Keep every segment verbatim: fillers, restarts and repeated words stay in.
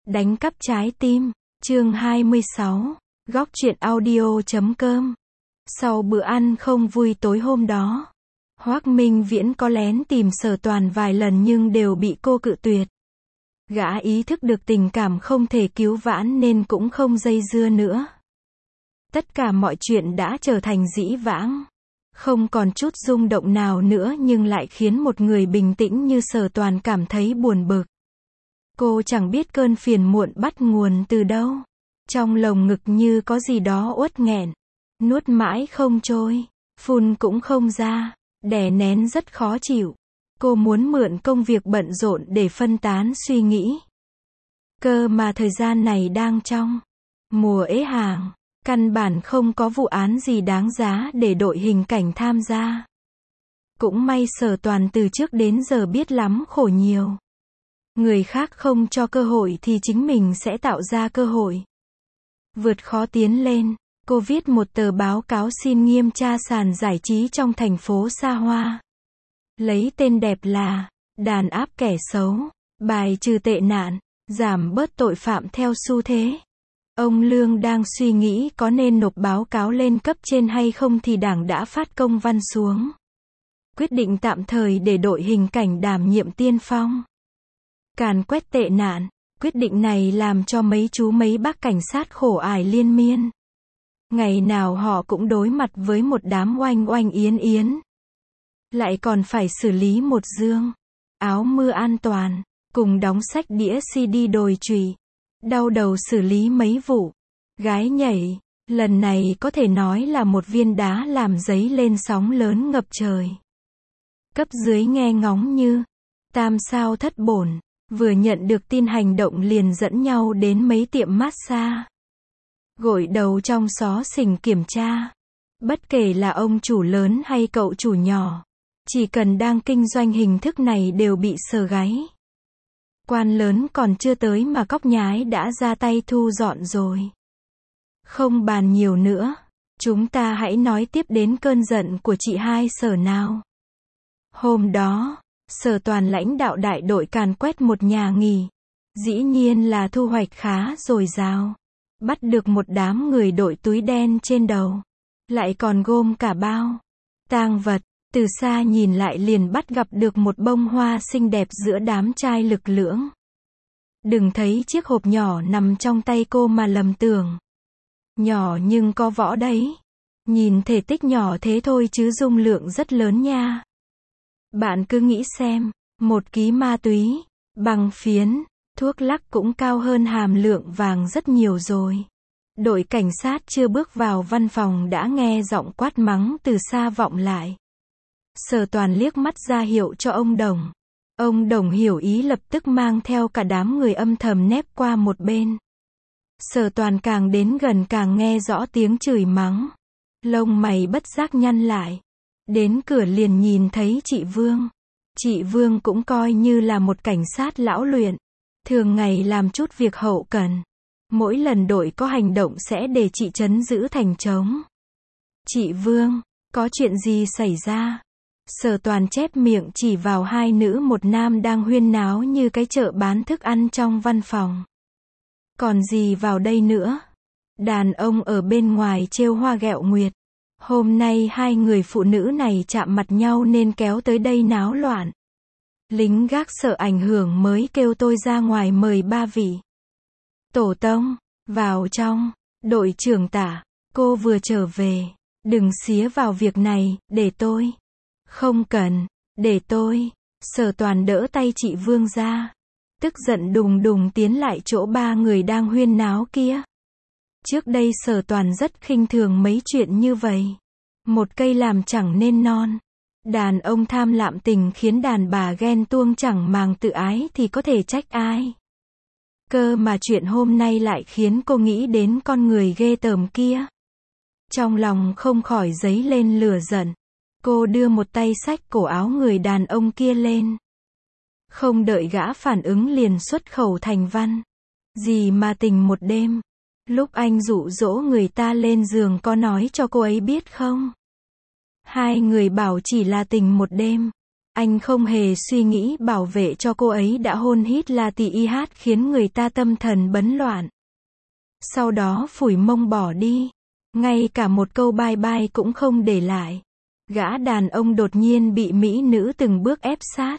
Đánh cắp trái tim, chương hai mươi sáu, góc truyện audio chấm com. Sau bữa ăn không vui tối hôm đó, Hoắc Minh Viễn có lén tìm Sở Toàn vài lần nhưng đều bị cô cự tuyệt. Gã ý thức được tình cảm không thể cứu vãn nên cũng không dây dưa nữa. Tất cả mọi chuyện đã trở thành dĩ vãng, không còn chút rung động nào nữa nhưng lại khiến một người bình tĩnh như Sở Toàn cảm thấy buồn bực. Cô chẳng biết cơn phiền muộn bắt nguồn từ đâu. Trong lồng ngực như có gì đó uất nghẹn, nuốt mãi không trôi, phun cũng không ra, đè nén rất khó chịu. Cô muốn mượn công việc bận rộn để phân tán suy nghĩ. Cơ mà thời gian này đang trong mùa ế hàng, căn bản không có vụ án gì đáng giá để đội hình cảnh tham gia. Cũng may Sở Toàn từ trước đến giờ biết lắm khổ nhiều. Người khác không cho cơ hội thì chính mình sẽ tạo ra cơ hội. Vượt khó tiến lên, cô viết một tờ báo cáo xin nghiêm tra sàn giải trí trong thành phố xa hoa. Lấy tên đẹp là đàn áp kẻ xấu, bài trừ tệ nạn, giảm bớt tội phạm theo xu thế. Ông Lương đang suy nghĩ có nên nộp báo cáo lên cấp trên hay không thì Đảng đã phát công văn xuống. Quyết định tạm thời để đội hình cảnh đảm nhiệm tiên phong. Càn quét tệ nạn. Quyết định này làm cho mấy chú mấy bác cảnh sát khổ ải liên miên. Ngày nào họ cũng đối mặt với một đám oanh oanh yến yến. Lại còn phải xử lý một dương áo mưa an toàn, cùng đóng sách đĩa xê đê đồi trụy. Đau đầu xử lý mấy vụ gái nhảy. Lần này có thể nói là một viên đá làm dấy lên sóng lớn ngập trời. Cấp dưới nghe ngóng như tam sao thất bổn. Vừa nhận được tin hành động liền dẫn nhau đến mấy tiệm massage. Gội đầu trong xó xỉnh kiểm tra. Bất kể là ông chủ lớn hay cậu chủ nhỏ, chỉ cần đang kinh doanh hình thức này đều bị sờ gáy. Quan lớn còn chưa tới mà cóc nhái đã ra tay thu dọn rồi. Không bàn nhiều nữa, chúng ta hãy nói tiếp đến cơn giận của chị hai Sở nào. Hôm đó, Sở Toàn lãnh đạo đại đội càn quét một nhà nghỉ. Dĩ nhiên là thu hoạch khá dồi dào. Bắt được một đám người đội túi đen trên đầu. Lại còn gom cả bao tang vật. Từ xa nhìn lại liền bắt gặp được một bông hoa xinh đẹp giữa đám trai lực lưỡng. Đừng thấy chiếc hộp nhỏ nằm trong tay cô mà lầm tưởng. Nhỏ nhưng có võ đấy. Nhìn thể tích nhỏ thế thôi chứ dung lượng rất lớn nha. Bạn cứ nghĩ xem, một ký ma túy, bằng phiến, thuốc lắc cũng cao hơn hàm lượng vàng rất nhiều rồi. Đội cảnh sát chưa bước vào văn phòng đã nghe giọng quát mắng từ xa vọng lại. Sở Toàn liếc mắt ra hiệu cho ông Đồng. Ông Đồng hiểu ý lập tức mang theo cả đám người âm thầm nép qua một bên. Sở Toàn càng đến gần càng nghe rõ tiếng chửi mắng. Lông mày bất giác nhăn lại. Đến cửa liền nhìn thấy chị Vương. Chị Vương cũng coi như là một cảnh sát lão luyện. Thường ngày làm chút việc hậu cần. Mỗi lần đội có hành động sẽ để chị trấn giữ thành trống. Chị Vương, có chuyện gì xảy ra? Sở Toàn chép miệng chỉ vào hai nữ một nam đang huyên náo như cái chợ bán thức ăn trong văn phòng. Còn gì vào đây nữa? Đàn ông ở bên ngoài trêu hoa ghẹo nguyệt. Hôm nay hai người phụ nữ này chạm mặt nhau nên kéo tới đây náo loạn. Lính gác sợ ảnh hưởng mới kêu tôi ra ngoài mời ba vị tổ tông vào trong. Đội trưởng Tả, cô vừa trở về, đừng xía vào việc này, để tôi. Không cần, để tôi. Sở Toàn đỡ tay chị Vương ra. Tức giận đùng đùng tiến lại chỗ ba người đang huyên náo kia. Trước đây Sở Toàn rất khinh thường mấy chuyện như vậy. Một cây làm chẳng nên non. Đàn ông tham lạm tình khiến đàn bà ghen tuông chẳng màng tự ái thì có thể trách ai. Cơ mà chuyện hôm nay lại khiến cô nghĩ đến con người ghê tởm kia. Trong lòng không khỏi dấy lên lửa giận. Cô đưa một tay xách cổ áo người đàn ông kia lên. Không đợi gã phản ứng liền xuất khẩu thành văn. Gì mà tình một đêm. Lúc anh dụ dỗ người ta lên giường có nói cho cô ấy biết không? Hai người bảo chỉ là tình một đêm. Anh không hề suy nghĩ bảo vệ cho cô ấy đã hôn hít la tì y hát khiến người ta tâm thần bấn loạn. Sau đó phủi mông bỏ đi. Ngay cả một câu bye bye cũng không để lại. Gã đàn ông đột nhiên bị mỹ nữ từng bước ép sát.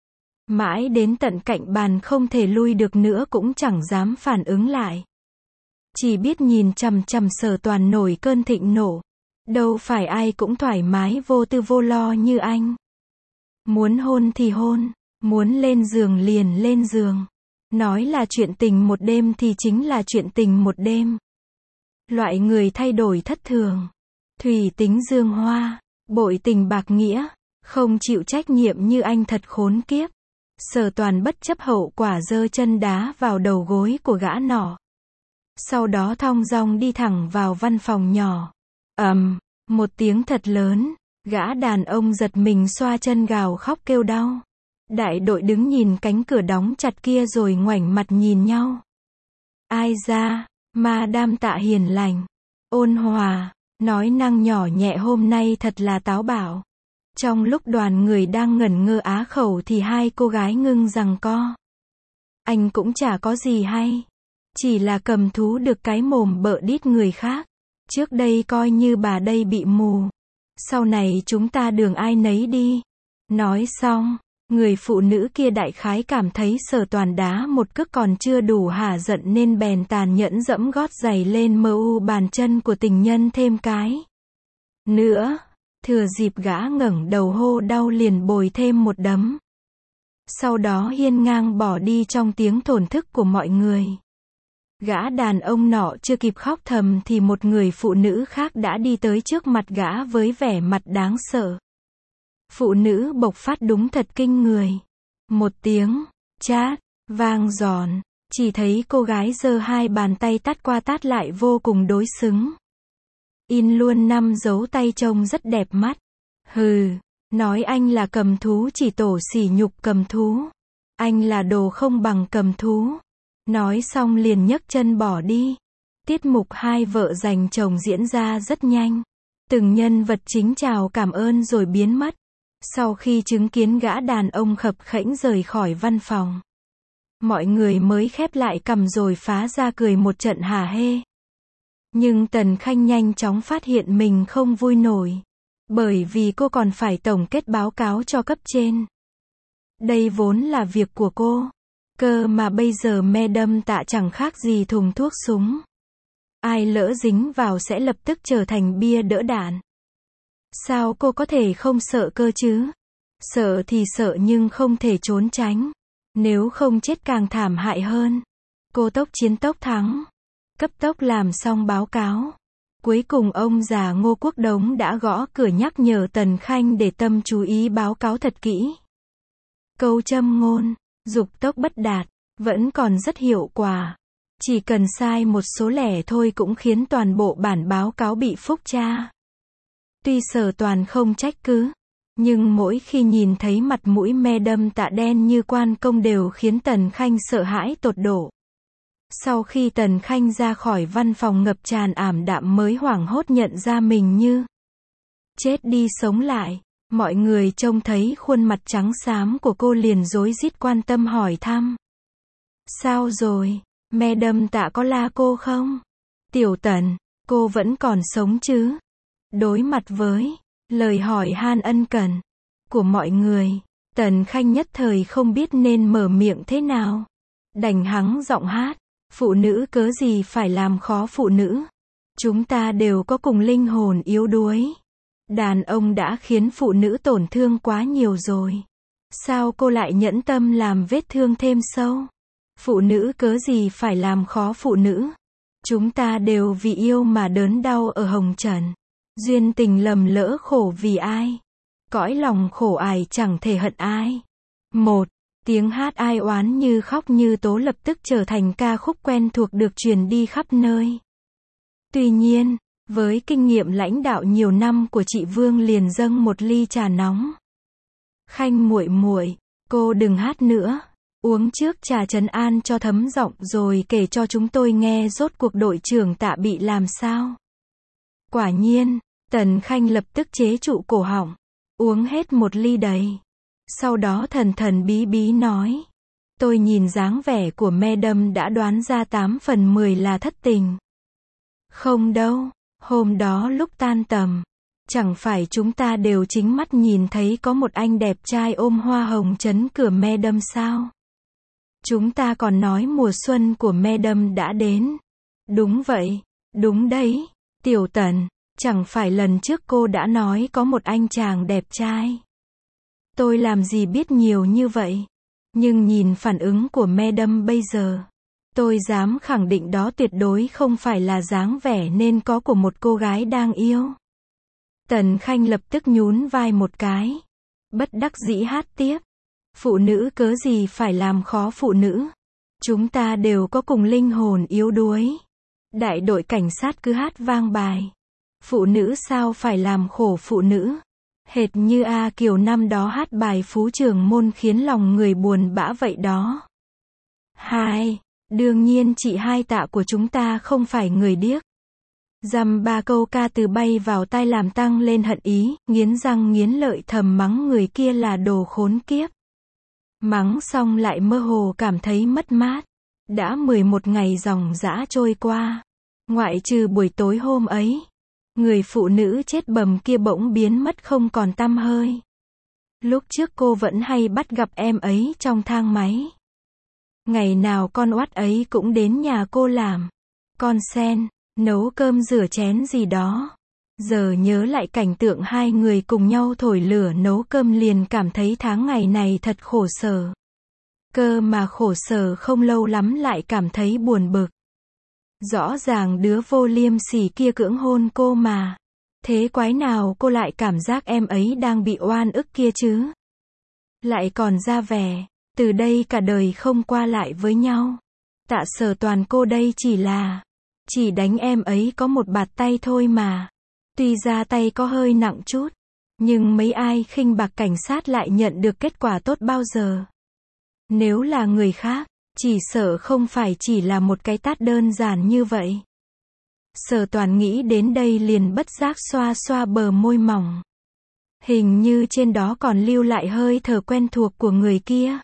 Mãi đến tận cạnh bàn không thể lui được nữa cũng chẳng dám phản ứng lại. Chỉ biết nhìn chằm chằm Sở Toàn nổi cơn thịnh nộ. Đâu phải ai cũng thoải mái vô tư vô lo như anh. Muốn hôn thì hôn, muốn lên giường liền lên giường. Nói là chuyện tình một đêm thì chính là chuyện tình một đêm. Loại người thay đổi thất thường, thủy tính dương hoa, bội tình bạc nghĩa, không chịu trách nhiệm như anh thật khốn kiếp. Sở Toàn bất chấp hậu quả giơ chân đá vào đầu gối của gã nọ. Sau đó thong dong đi thẳng vào văn phòng nhỏ. Ầm, um, một tiếng thật lớn, gã đàn ông giật mình xoa chân gào khóc kêu đau. Đại đội đứng nhìn cánh cửa đóng chặt kia rồi ngoảnh mặt nhìn nhau. Ai ra, Madame Tạ hiền lành, ôn hòa, nói năng nhỏ nhẹ hôm nay thật là táo bạo. Trong lúc đoàn người đang ngẩn ngơ á khẩu thì hai cô gái ngưng giằng co. Anh cũng chả có gì hay. Chỉ là cầm thú được cái mồm bợ đít người khác. Trước đây coi như bà đây bị mù. Sau này chúng ta đường ai nấy đi. Nói xong, người phụ nữ kia đại khái cảm thấy Sở Toàn đá một cước còn chưa đủ hả giận nên bèn tàn nhẫn dẫm gót giày lên mờ u bàn chân của tình nhân thêm cái nữa. Thừa dịp gã ngẩng đầu hô đau liền bồi thêm một đấm. Sau đó hiên ngang bỏ đi trong tiếng thổn thức của mọi người. Gã đàn ông nọ chưa kịp khóc thầm thì một người phụ nữ khác đã đi tới trước mặt gã với vẻ mặt đáng sợ. Phụ nữ bộc phát đúng thật kinh người. Một tiếng chát vang giòn, chỉ thấy cô gái giơ hai bàn tay tát qua tát lại vô cùng đối xứng. In luôn năm dấu tay trông rất đẹp mắt. Hừ, nói anh là cầm thú chỉ tổ sỉ nhục cầm thú. Anh là đồ không bằng cầm thú. Nói xong liền nhấc chân bỏ đi. Tiết mục hai vợ giành chồng diễn ra rất nhanh. Từng nhân vật chính chào cảm ơn rồi biến mất. Sau khi chứng kiến gã đàn ông khập khễnh rời khỏi văn phòng, mọi người mới khép lại cằm rồi phá ra cười một trận hả hê. Nhưng Tần Khanh nhanh chóng phát hiện mình không vui nổi. Bởi vì cô còn phải tổng kết báo cáo cho cấp trên. Đây vốn là việc của cô. Cơ mà bây giờ Madame Tạ chẳng khác gì thùng thuốc súng. Ai lỡ dính vào sẽ lập tức trở thành bia đỡ đạn. Sao cô có thể không sợ cơ chứ? Sợ thì sợ nhưng không thể trốn tránh. Nếu không chết càng thảm hại hơn. Cô tốc chiến tốc thắng. Cấp tốc làm xong báo cáo. Cuối cùng ông già Ngô Quốc Đống đã gõ cửa nhắc nhở Tần Khanh để tâm chú ý báo cáo thật kỹ. Câu châm ngôn, dục tốc bất đạt, vẫn còn rất hiệu quả. Chỉ cần sai một số lẻ thôi cũng khiến toàn bộ bản báo cáo bị phúc tra. Tuy Sở Toàn không trách cứ, nhưng mỗi khi nhìn thấy mặt mũi Madame Tạ đen như quan công đều khiến Tần Khanh sợ hãi tột độ. Sau khi Tần Khanh ra khỏi văn phòng ngập tràn ảm đạm mới hoảng hốt nhận ra mình như chết đi sống lại. Mọi người trông thấy khuôn mặt trắng xám của cô liền rối rít quan tâm hỏi thăm. Sao rồi? Madame Tạ có la cô không? Tiểu Tần, cô vẫn còn sống chứ? Đối mặt với lời hỏi han ân cần của mọi người, Tần Khanh nhất thời không biết nên mở miệng thế nào. Đành hắng giọng hát. Phụ nữ cớ gì phải làm khó phụ nữ. Chúng ta đều có cùng linh hồn yếu đuối. Đàn ông đã khiến phụ nữ tổn thương quá nhiều rồi. Sao cô lại nhẫn tâm làm vết thương thêm sâu? Phụ nữ cớ gì phải làm khó phụ nữ? Chúng ta đều vì yêu mà đớn đau ở hồng trần. Duyên tình lầm lỡ khổ vì ai? Cõi lòng khổ ải chẳng thể hận ai. Một tiếng hát ai oán như khóc như tố lập tức trở thành ca khúc quen thuộc được truyền đi khắp nơi. Tuy nhiên, với kinh nghiệm lãnh đạo nhiều năm của chị Vương liền dâng một ly trà nóng. Khanh muội muội, cô đừng hát nữa. Uống trước trà trấn an cho thấm giọng rồi kể cho chúng tôi nghe rốt cuộc đội trưởng Tạ bị làm sao. Quả nhiên, Tần Khanh lập tức chế trụ cổ họng. Uống hết một ly đầy. Sau đó thần thần bí bí nói. Tôi nhìn dáng vẻ của Madam đã đoán ra tám phần mười là thất tình. Không đâu, hôm đó lúc tan tầm, chẳng phải chúng ta đều chính mắt nhìn thấy có một anh đẹp trai ôm hoa hồng trấn cửa Madam sao? Chúng ta còn nói mùa xuân của Madam đã đến. Đúng vậy, đúng đấy, Tiểu Tần, chẳng phải lần trước cô đã nói có một anh chàng đẹp trai. Tôi làm gì biết nhiều như vậy. Nhưng nhìn phản ứng của Madam bây giờ, tôi dám khẳng định đó tuyệt đối không phải là dáng vẻ nên có của một cô gái đang yêu. Tần Khanh lập tức nhún vai một cái. Bất đắc dĩ hát tiếp. Phụ nữ cớ gì phải làm khó phụ nữ. Chúng ta đều có cùng linh hồn yếu đuối. Đại đội cảnh sát cứ hát vang bài. Phụ nữ sao phải làm khổ phụ nữ. Hệt như A Kiều năm đó hát bài Phú Trường Môn khiến lòng người buồn bã vậy đó. Hai, đương nhiên chị Hai Tạ của chúng ta không phải người điếc. Dăm ba câu ca từ bay vào tai làm tăng lên hận ý, nghiến răng nghiến lợi thầm mắng người kia là đồ khốn kiếp. Mắng xong lại mơ hồ cảm thấy mất mát. Đã mười một ngày dòng dã trôi qua. Ngoại trừ buổi tối hôm ấy. Người phụ nữ chết bầm kia bỗng biến mất không còn tăm hơi. Lúc trước cô vẫn hay bắt gặp em ấy trong thang máy. Ngày nào con oát ấy cũng đến nhà cô làm. Con sen, nấu cơm rửa chén gì đó. Giờ nhớ lại cảnh tượng hai người cùng nhau thổi lửa nấu cơm liền cảm thấy tháng ngày này thật khổ sở. Cơ mà khổ sở không lâu lắm lại cảm thấy buồn bực. Rõ ràng đứa vô liêm sỉ kia cưỡng hôn cô mà. Thế quái nào cô lại cảm giác em ấy đang bị oan ức kia chứ? Lại còn ra vẻ, từ đây cả đời không qua lại với nhau. Tạ Sở Toàn cô đây chỉ là, chỉ đánh em ấy có một bạt tay thôi mà. Tuy ra tay có hơi nặng chút, nhưng mấy ai khinh bạc cảnh sát lại nhận được kết quả tốt bao giờ. Nếu là người khác, chỉ sợ không phải chỉ là một cái tát đơn giản như vậy. Sở Toàn nghĩ đến đây liền bất giác xoa xoa bờ môi mỏng. Hình như trên đó còn lưu lại hơi thở quen thuộc của người kia.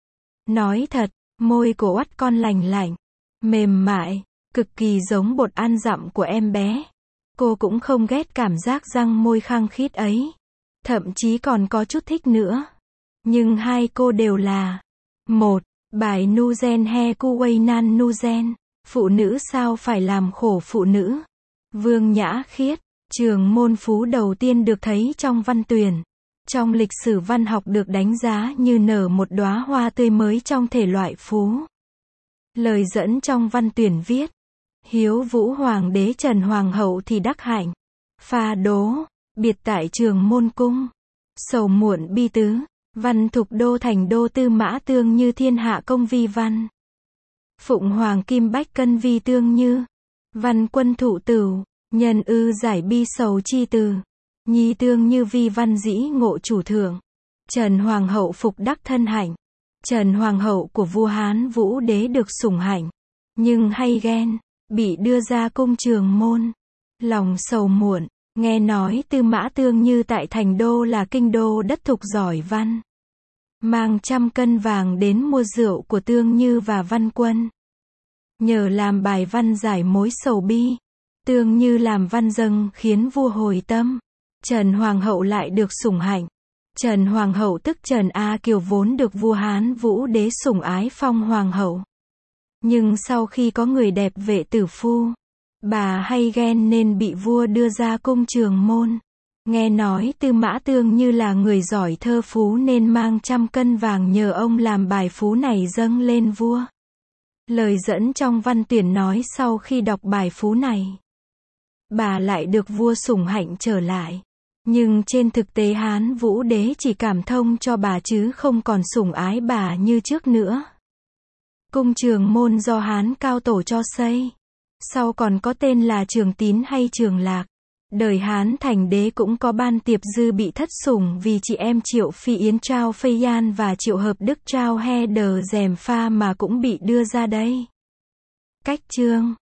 Nói thật, môi của oắt con lành lạnh, mềm mại, cực kỳ giống bột ăn dặm của em bé. Cô cũng không ghét cảm giác răng môi khăng khít ấy. Thậm chí còn có chút thích nữa. Nhưng hai cô đều là một. Bài Nuzen he kuwei nan Nuzen. Phụ nữ sao phải làm khổ phụ nữ. Vương Nhã Khiết. Trường môn phú đầu tiên được thấy trong văn tuyển. Trong lịch sử văn học được đánh giá như nở một đóa hoa tươi mới trong thể loại phú. Lời dẫn trong văn tuyển viết. Hiếu vũ hoàng đế Trần Hoàng hậu thì đắc hạnh. Pha đố. Biệt tại trường môn cung. Sầu muộn bi tứ. Văn thục đô thành đô tư mã tương như thiên hạ công vi văn. Phụng hoàng kim bách cân vi tương như. Văn quân thụ tửu. Nhân ư giải bi sầu chi từ. Nhi tương như vi văn dĩ ngộ chủ thượng. Trần Hoàng hậu phục đắc thân hạnh. Trần Hoàng hậu của vua Hán Vũ đế được sủng hạnh. Nhưng hay ghen. Bị đưa ra cung trường môn. Lòng sầu muộn. Nghe nói tư mã tương như tại thành đô là kinh đô đất thục giỏi văn. Mang trăm cân vàng đến mua rượu của tương như và văn quân. Nhờ làm bài văn giải mối sầu bi. Tương như làm văn dâng khiến vua hồi tâm. Trần Hoàng hậu lại được sủng hạnh. Trần Hoàng hậu tức Trần A Kiều vốn được vua Hán Vũ đế sủng ái phong hoàng hậu. Nhưng sau khi có người đẹp vệ tử phu, bà hay ghen nên bị vua đưa ra cung trường môn. Nghe nói tư mã tương như là người giỏi thơ phú nên mang trăm cân vàng nhờ ông làm bài phú này dâng lên vua. Lời dẫn trong văn tuyển nói sau khi đọc bài phú này, bà lại được vua sủng hạnh trở lại. Nhưng trên thực tế Hán Vũ đế chỉ cảm thông cho bà chứ không còn sủng ái bà như trước nữa. Cung trường môn do Hán cao tổ cho xây. Sau còn có tên là Trường Tín hay Trường Lạc. Đời Hán thành đế cũng có ban tiệp dư bị thất sủng vì chị em Triệu Phi Yến Trao Phây Yan và Triệu Hợp Đức Trao He Đờ Dèm Pha mà cũng bị đưa ra đây. Cách chương